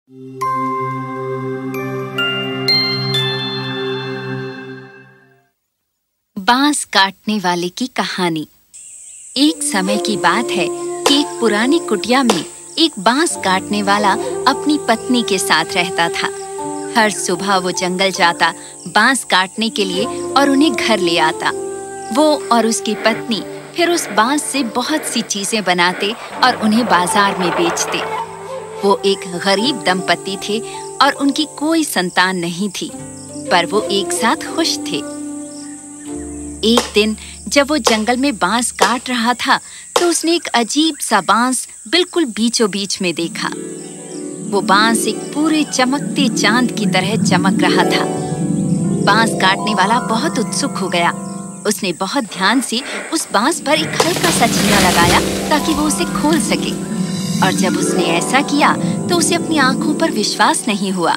बांस काटने वाले की कहानी। एक समय की बात है कि एक पुरानी कुटिया में एक बांस काटने वाला अपनी पत्नी के साथ रहता था। हर सुबह वो जंगल जाता बांस काटने के लिए और उन्हें घर ले आता। वो और उसकी पत्नी फिर उस बांस से बहुत सी चीजें बनाते और उन्हें बाजार में बेचते। वो एक गरीब दंपति थे और उनकी कोई संतान नहीं थी, पर वो एक साथ खुश थे। एक दिन जब वो जंगल में बांस काट रहा था तो उसने एक अजीब सा बांस बिल्कुल बीचों बीच में देखा। वो बांस एक पूरे चमकते चांद की तरह चमक रहा था। बांस काटने वाला बहुत उत्सुक हो गया। उसने बहुत ध्यान से उस बांस पर एक हल्का सा चीरा लगाया ताकि वो उसे खोल सके। और जब उसने ऐसा किया तो उसे अपनी आंखों पर विश्वास नहीं हुआ।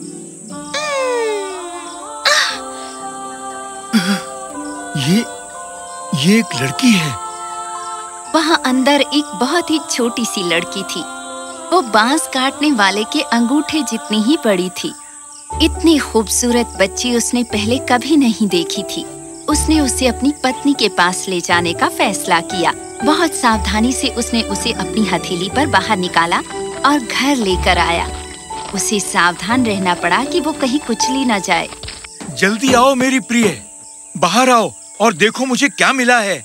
ये एक लड़की है। वहाँ अंदर एक बहुत ही छोटी सी लड़की थी। वो बांस काटने वाले के अंगूठे जितनी ही बड़ी थी। इतनी खूबसूरत बच्ची उसने पहले कभी नहीं देखी थी। उसने उसे अपनी पत्नी के पास ले जाने का फैसला किया। बहुत सावधानी से उसने उसे अपनी हथेली पर बाहर निकाला और घर लेकर आया। उसे सावधान रहना पड़ा कि वो कहीं कुचली न जाए। जल्दी आओ मेरी प्रिय, बाहर आओ और देखो मुझे क्या मिला है।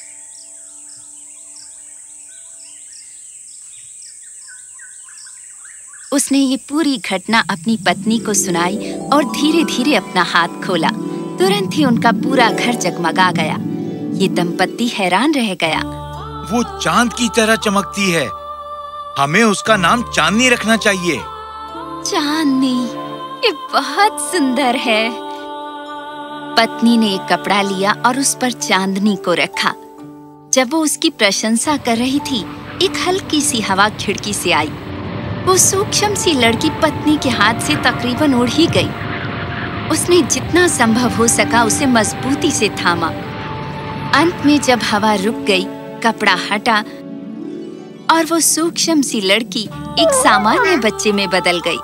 उसने ये पूरी घटना अपनी पत्नी को सुनाई और धीरे-धीरे अपना हाथ खोला। तुरंत ही उनका पूरा घर जगमगा गया। ये दंपत्ति हैरान रह गया। वो चांद की तरह चमकती है। हमें उसका नाम चांदनी रखना चाहिए। चांदनी, ये बहुत सुंदर है। पत्नी ने एक कपड़ा लिया और उस पर चांदनी को रखा। जब वो उसकी प्रशंसा कर रही थी, एक हल्की सी हवा खिड़की से आई। वो सूक्ष्म सी लड़की पत्नी के हाथ से तकरीबन उड़ ही गई। उसने जितना संभव हो सका उसे मजबूती से थामा। अंत में जब हवा रुक गई, कपड़ा हटा और वो सूक्ष्म सी लड़की एक सामान्य बच्चे में बदल गई।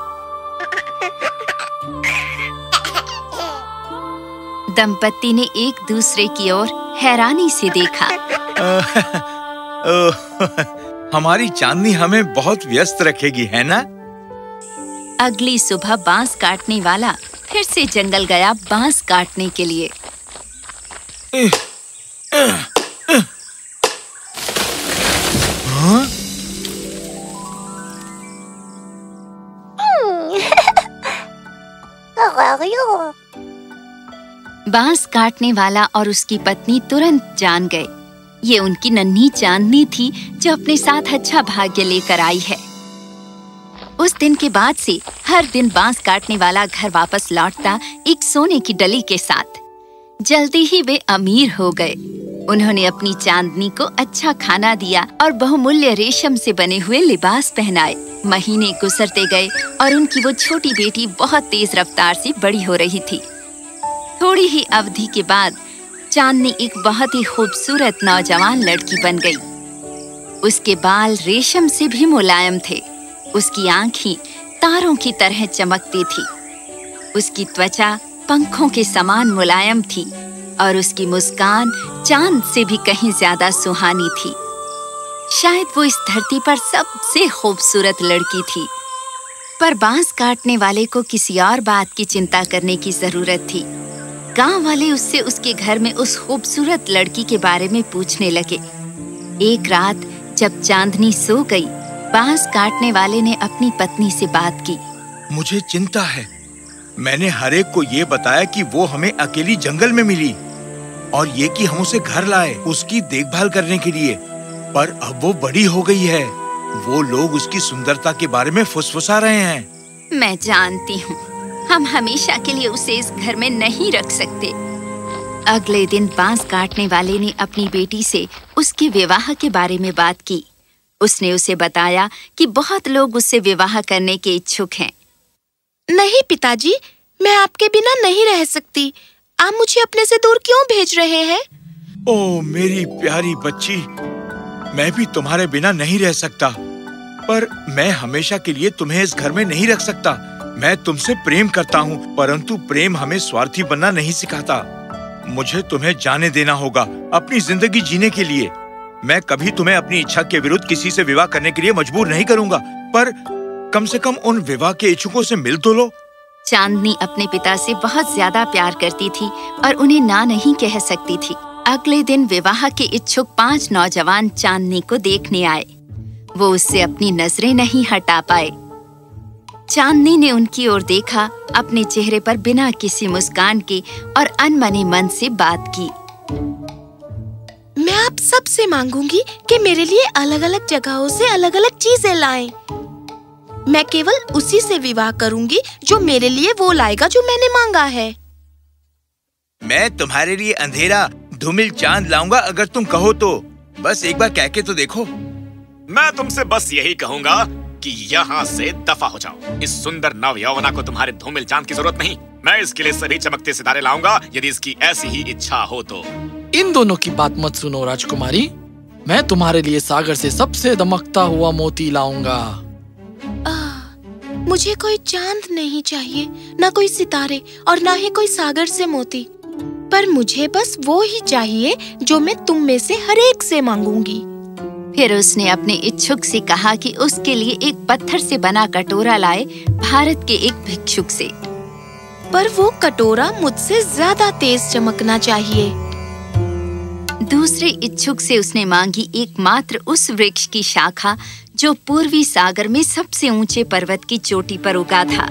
दंपत्ति ने एक दूसरे की ओर हैरानी से देखा। हमारी चांदनी हमें बहुत व्यस्त रखेगी, है ना? अगली सुबह बांस काटने वाला फिर से जंगल गया बांस काटने के लिए। हाँ? बांस काटने वाला और उसकी पत्नी तुरंत जान गए ये उनकी नन्ही चांदनी थी जो अपने साथ अच्छा भाग्य लेकर आई है। उस दिन के बाद से हर दिन बांस काटने वाला घर वापस लौटता एक सोने की डली के साथ। जल्दी ही वे अमीर हो गए। उन्होंने अपनी चांदनी को अच्छा खाना दिया और बहुमूल्य रेशम से बने हुए लिबास पहनाए। महीने गुजरते गए और उनकी वो छोटी बेटी बहुत तेज रफ्तार से बड़ी हो रही थी। थोड़ी ही अवधि के बाद चांदनी एक बहुत ही खूबसूरत नौजवान लड़की बन गई। उसके बाल रेशम से भी मुलायम थे। उसकी आंखें तारों की तरह चमकती थी। उसकी त्वचा पंखों के समान मुलायम थी और उसकी मुस्कान चांद से भी कहीं ज्यादा सुहानी थी। शायद वो इस धरती पर सबसे खूबसूरत लड़की थी। पर बांस काटने वाले को किसी और बात की चिंता करने की जरूरत थी। गांव वाले उससे उसके घर में उस खूबसूरत लड़की के बारे में पूछने लगे। एक रात जब चांदनी सो गई, बांस काटने वाले ने अपनी पत्नी से बात की। मुझे चिंता है। मैंने हर एक को ये बताया कि वो हमें अकेली जंगल में मिली और ये कि हम उसे घर लाए उसकी देखभाल करने के लिए, पर अब वो बड़ी हो गई है। वो लोग उसकी सुंदरता के बारे में फुसफुसा रहे हैं। मैं जानती हूँ, हम हमेशा के लिए उसे इस घर में नहीं रख सकते। अगले दिन बांस काटने वाले ने अपनी बेटी से उसके विवाह के बारे में बात की। उसने उसे बताया कि बहुत लोग उससे विवाह करने के इच्छुक हैं। नहीं पिताजी, मैं आपके बिना नहीं रह सकती। आप मुझे अपने से दूर क्यों भेज रहे हैं? ओह मेरी प्यारी बच्ची, मैं भी तुम्हारे बिना नहीं रह सकता। पर मैं हमेशा के लिए तुम्हें इस घर में नहीं रख सकता। मैं तुमसे प्रेम करता हूँ, परंतु प्रेम हमें स्वार्थी बनना नहीं सिखाता। मुझे तुम्हें जाने देना होगा अपनी जिंदगी जीने के लिए। मैं कभी तुम्हें अपनी इच्छा के विरुद्ध किसी से विवाह करने के लिए मजबूर नहीं करूँगा, पर कम से कम उन विवाह के इच्छुकों से मिल तो लो। चांदनी अपने पिता से बहुत ज्यादा प्यार करती थी और उन्हें ना नहीं कह सकती थी। अगले दिन विवाह के इच्छुक 5 नौजवान चांदनी को देखने आए। वो उससे अपनी नजरें नहीं हटा पाए। चांदनी ने उनकी ओर देखा, अपने चेहरे पर बिना किसी मुस्कान के और अनमने मन से बात की। मैं आप सब से मांगूंगी कि मेरे लिए अलग-अलग जगहों से अलग-अलग चीजें लाएं। मैं केवल उसी से विवाह करूंगी जो मेरे लिए वो लाएगा जो मैंने मांगा है। मैं तुम्हारे लिए अंधेरा धूमिल चांद लाऊंगा अगर तुम कहो तो। बस एक बार कह के तो देखो। मैं तुमसे बस यही कहूंगा कि यहाँ से दफा हो जाओ। इस सुंदर नव यौवना को तुम्हारे धूमिल चांद की जरूरत नहीं। मैं इसके लिए सभी चमकते सितारे लाऊंगा यदि इसकी ऐसी ही इच्छा हो तो। इन दोनों की बात मत सुनो राजकुमारी। मैं तुम्हारे लिए सागर से सबसे दमकता हुआ मोती लाऊंगा। मुझे कोई चांद नहीं चाहिए, ना कोई सितारे और ना ही कोई सागर से मोती। पर मुझे बस वो ही चाहिए जो मैं तुम में से हर एक से मांगूंगी। फिर उसने अपने इच्छुक से कहा कि उसके लिए एक पत्थर से बना कटोरा लाए भारत के एक भिक्षुक से। पर वो कटोरा मुझसे ज्यादा तेज चमकना चाहिए। दूसरे इच्छुक से उसने मांगी एकमात्र उस वृक्ष की शाखा जो पूर्वी सागर में सबसे ऊंचे पर्वत की चोटी पर उगा था।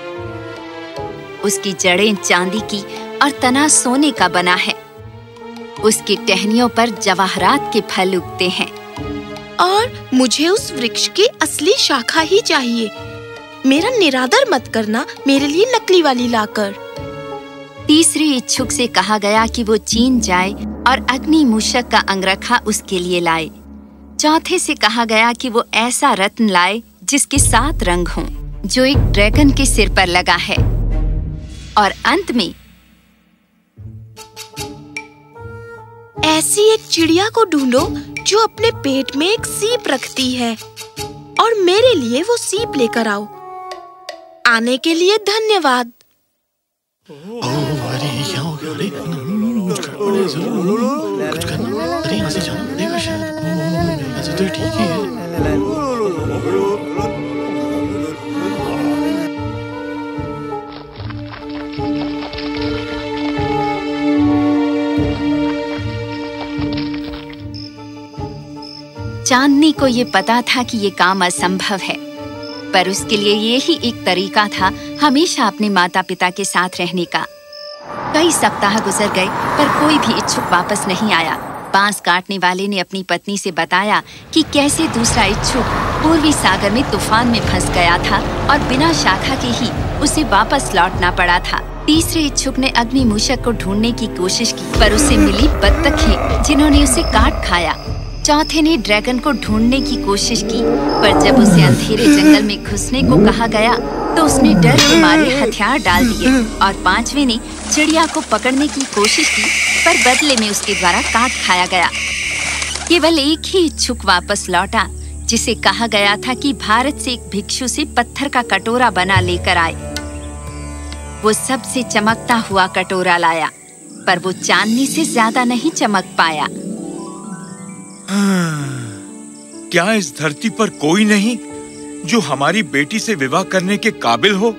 उसकी जड़ें चांदी की और तना सोने का बना है। उसकी टहनियों पर जवाहरात के फल उगते हैं। और मुझे उस वृक्ष की असली शाखा ही चाहिए। मेरा निरादर मत करना मेरे लिए नकली वाली लाकर। तीसरे इच्छुक से कहा गया कि वो चीन जाए और अग्नि मूषक का अंगरखा उसके लिए लाए। चौथे से कहा गया कि वो ऐसा रत्न लाए जिसके 7 रंग हों, जो एक ड्रैगन के सिर पर लगा है। और अंत में ऐसी एक चिड़िया को ढूंढो जो अपने पेट में एक सीप रखती है और मेरे लिए वो सीप लेकर आओ। आने के लिए धन्यवाद। अरे क्या हो गया? अरे कुछ करना। अरे यहाँ से जाना पड़ेगा शायद। ऐसे तो ठीक ही है। चांदनी को ये पता था कि ये काम असंभव है, पर उसके लिए ये ही एक तरीका था हमेशा अपने माता पिता के साथ रहने का। कई सप्ताह गुजर गए पर कोई भी इच्छुक वापस नहीं आया। बांस काटने वाले ने अपनी पत्नी से बताया कि कैसे दूसरा इच्छुक पूर्वी सागर में तूफान में फंस गया था और बिना शाखा के ही उसे वापस लौटना पड़ा था। तीसरे इच्छुक ने अग्नि मूषक को ढूंढने की कोशिश की, पर उसे मिली बत्तखें जिन्होंने उसे काट खाया। चौथे ने ड्रैगन को ढूंढने की कोशिश की, पर जब उसे अंधेरे जंगल में घुसने को कहा गया तो उसने डर के मारे हथियार डाल दिए। और पांचवे ने चिड़िया को पकड़ने की कोशिश की, पर बदले में उसके द्वारा काट खाया गया। केवल एक ही इच्छुक वापस लौटा, जिसे कहा गया था कि भारत से एक भिक्षु से पत्थर का कटोरा बना लेकर आए। वो सबसे चमकता हुआ कटोरा लाया, पर वो चांदनी से ज्यादा नहीं चमक पाया। क्या इस धरती पर कोई नहीं जो हमारी बेटी से विवाह करने के काबिल हो?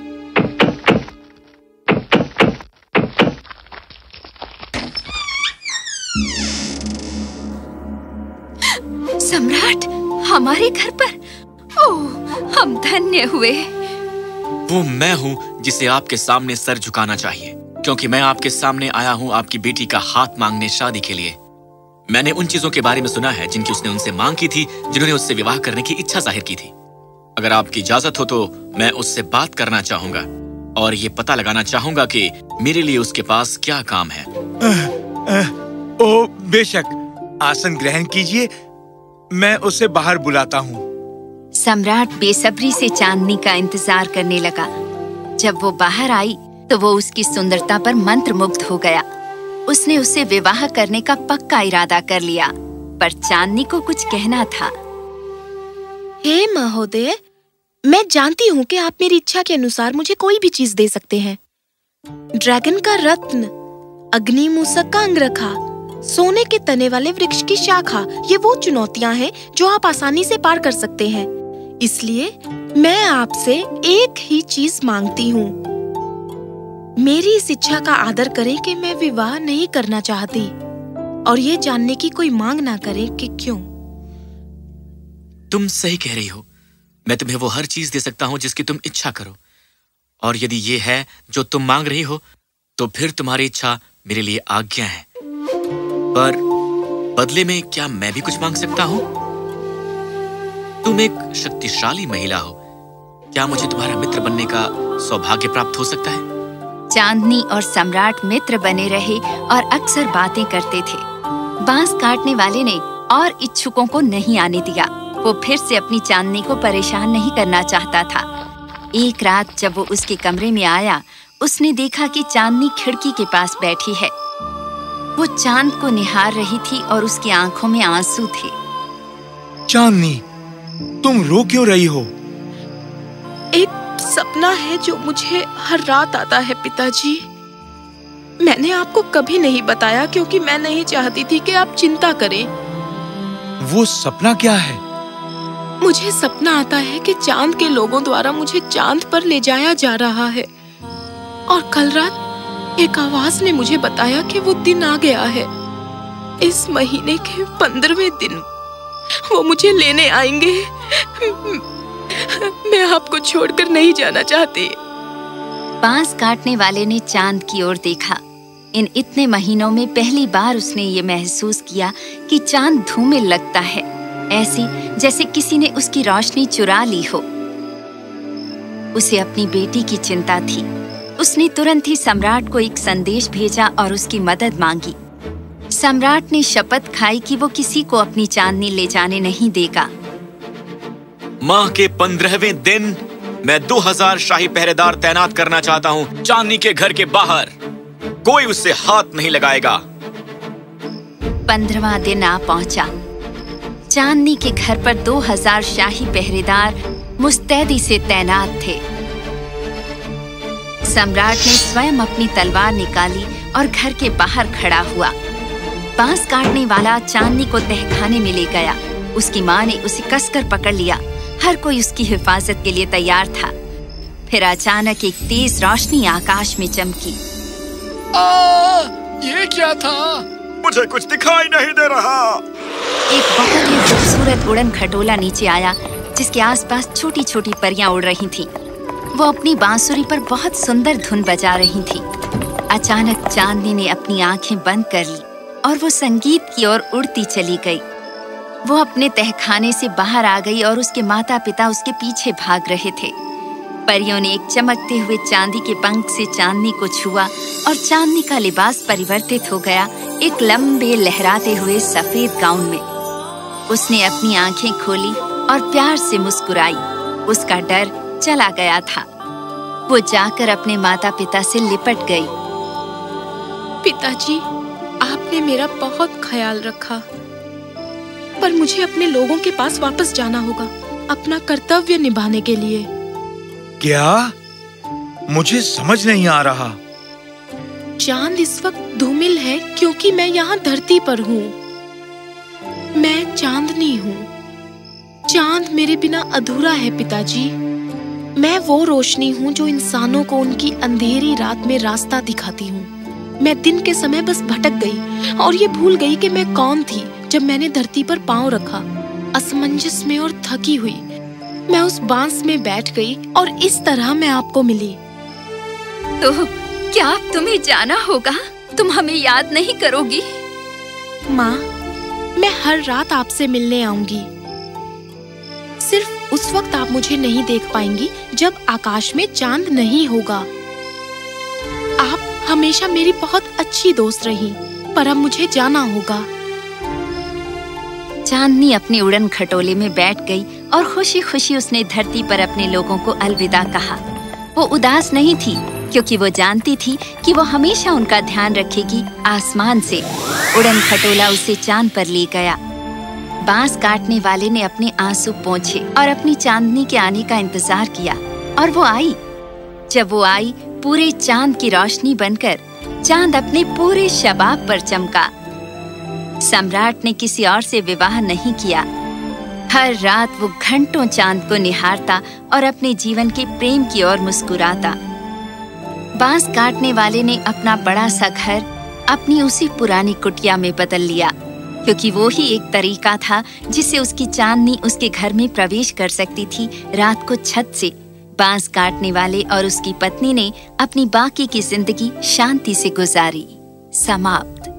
सम्राट, हमारे घर पर? ओह, हम धन्य हुए। वो मैं हूँ जिसे आपके सामने सर झुकाना चाहिए, क्योंकि मैं आपके सामने आया हूँ आपकी बेटी का हाथ मांगने शादी के लिए। मैंने उन चीजों के बारे में सुना है जिनकी उसने उनसे मांग की थी, जिन्होंने उससे विवाह करने की इच्छा जाहिर की थी। अगर आपकी इजाजत हो तो मैं उससे बात करना चाहूंगा और ये पता लगाना चाहूंगा कि मेरे लिए उसके पास क्या काम है। ओ बेशक, आसन ग्रहण कीजिए, मैं उसे बाहर बुलाता हूँ। सम्राट बेसब्री से चांदनी का इंतजार करने लगा। जब वो बाहर आई तो वो उसकी सुंदरता पर मंत्रमुग्ध हो गया। उसने उससे विवाह करने का पक्का इरादा कर लिया, पर चांदनी को कुछ कहना था। हे महोदय, मैं जानती हूँ कि आप मेरी इच्छा के अनुसार मुझे कोई भी चीज दे सकते हैं। ड्रैगन का रत्न, अग्नि मूसक का अंगरखा, सोने के तने वाले वृक्ष की शाखा, ये वो चुनौतियाँ हैं जो आप आसानी से पार कर सकते हैं। इसलिए मैं आपसे एक ही चीज मांगती हूँ। मेरी इस इच्छा का आदर करें कि मैं विवाह नहीं करना चाहती, और ये जानने की कोई मांग ना करें कि क्यों। तुम सही कह रही हो। मैं तुम्हें वो हर चीज दे सकता हूँ जिसकी तुम इच्छा करो, और यदि ये है जो तुम मांग रही हो तो फिर तुम्हारी इच्छा मेरे लिए आज्ञा है। पर बदले में क्या मैं भी कुछ मांग सकता हूँ? तुम एक शक्तिशाली महिला हो, क्या मुझे तुम्हारा मित्र बनने का सौभाग्य प्राप्त हो सकता है? चांदनी और सम्राट मित्र बने रहे और अक्सर बातें करते थे। बांस काटने वाले ने और इच्छुकों को नहीं आने दिया। वो फिर से अपनी चांदनी को परेशान नहीं करना चाहता था। एक रात जब वो उसके कमरे में आया, उसने देखा कि चांदनी खिड़की के पास बैठी है। वो चांद को निहार रही थी और उसकी आंखों में आंसू थे। चांदनी, तुम रो क्यों रही हो? एक सपना है जो मुझे हर रात आता है पिताजी। मैंने आपको कभी नहीं बताया क्योंकि मैं नहीं चाहती थी कि आप चिंता करें। वो सपना क्या है? मुझे सपना आता है कि चांद के लोगों द्वारा मुझे चांद पर ले जाया जा रहा है, और कल रात एक आवाज ने मुझे बताया कि वो दिन आ गया है। इस महीने के 15वें दिन वो मुझे लेने आएंगे। मैं आपको छोड़कर नहीं जाना चाहती। बांस काटने वाले ने चांद की ओर देखा। इन इतने महीनों में पहली बार उसने ये महसूस किया कि चांद धूमिल लगता है, ऐसी जैसे किसी ने उसकी रोशनी चुरा ली हो। उसे अपनी बेटी की चिंता थी। उसने तुरंत ही सम्राट को एक संदेश भेजा और उसकी मदद मांगी। सम्राट ने शपथ खाई कि वो किसी को अपनी चांदनी ले जाने नहीं देगा। माह के 15वें दिन मैं 2000 शाही पहरेदार तैनात करना चाहता हूँ चांदनी के घर के बाहर। कोई उससे हाथ नहीं लगाएगा। 15वां दिन आ पहुंचा। चांदनी के घर पर 2000 शाही पहरेदार मुस्तैदी से तैनात थे। सम्राट ने स्वयं अपनी तलवार निकाली और घर के बाहर खड़ा हुआ। बांस काटने वाला चांदनी को तहखाने में ले गया। उसकी माँ ने उसे कसकर पकड़ लिया। हर कोई उसकी हिफाजत के लिए तैयार था। फिर अचानक एक तेज रोशनी आकाश में चमकी। ये क्या था? मुझे कुछ दिखाई नहीं दे रहा। एक बहुत ही खूबसूरत उड़न खटोला नीचे आया, जिसके आसपास छोटी छोटी परियां उड़ रही थीं। वो अपनी बांसुरी पर बहुत सुंदर धुन बजा रही थी। अचानक चांदनी ने अपनी आंखें बंद कर ली और वो संगीत की ओर उड़ती चली गई। वो अपने तहखाने से बाहर आ गई और उसके माता पिता उसके पीछे भाग रहे थे। परियों ने एक चमकते हुए चांदी के पंख से चांदनी को छुआ और चांदनी का लिबास परिवर्तित हो गया एक लंबे लहराते हुए सफेद गाउन में। उसने अपनी आंखें खोली और प्यार से मुस्कुराई। उसका डर चला गया था। वो जाकर अपने माता पिता से लिपट गई। पिताजी, आपने मेरा बहुत ख्याल रखा, पर मुझे अपने लोगों के पास वापस जाना होगा अपना कर्तव्य निभाने के लिए। क्या? मुझे समझ नहीं आ रहा। चांद इस वक्त धूमिल है क्योंकि मैं यहाँ धरती पर हूँ। मैं चांदनी हूँ। चांद मेरे बिना अधूरा है पिताजी। मैं वो रोशनी हूँ जो इंसानों को उनकी अंधेरी रात में रास्ता दिखाती हूँ। मैं दिन के समय बस भटक गई और ये भूल गई कि मैं कौन थी जब मैंने धरती पर पांव रखा। असमंजस में और थकी हुई मैं उस बांस में बैठ गई और इस तरह मैं आपको मिली। तो क्या अब तुम्हें जाना होगा? तुम हमें याद नहीं करोगी? माँ, मैं हर रात आपसे मिलने आऊंगी। सिर्फ उस वक्त आप मुझे नहीं देख पाएंगी जब आकाश में चांद नहीं होगा। आप हमेशा मेरी बहुत अच्छी दोस्त रही, पर अब मुझे जाना होगा। चांदनी अपने उड़न खटोले में बैठ गई और खुशी खुशी उसने धरती पर अपने लोगों को अलविदा कहा। वो उदास नहीं थी क्योंकि वो जानती थी कि वो हमेशा उनका ध्यान रखेगी। आसमान से उड़न खटोला उसे चांद पर ले गया। बांस काटने वाले ने अपने आंसू पोंछे और अपनी चांदनी के आने का इंतजार किया, और वो आई। जब वो आई, पूरे चांद की रोशनी बनकर चांद अपने पूरे शबाब पर चमका। सम्राट ने किसी और से विवाह नहीं किया। हर रात वो घंटों चांद को निहारता और अपने जीवन के प्रेम की ओर मुस्कुराता। बांस काटने वाले ने अपना बड़ा सा घर अपनी उसी पुरानी कुटिया में बदल लिया, क्योंकि वो ही एक तरीका था जिससे उसकी चांदनी उसके घर में प्रवेश कर सकती थी रात को छत से। बांस काटने वाले और उसकी पत्नी ने अपनी बाकी की जिंदगी शांति से गुजारी। समाप्त।